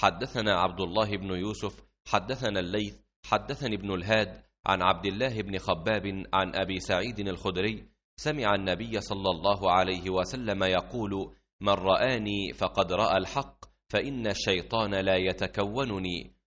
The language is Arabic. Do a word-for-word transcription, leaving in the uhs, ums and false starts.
حدثنا عبد الله بن يوسف حدثنا الليث حدثني ابن الهاد عن عبد الله بن خباب عن أبي سعيد الخدري سمع النبي صلى الله عليه وسلم يقول: من رآني فقد رأى الحق، فإن الشيطان لا يتكونني.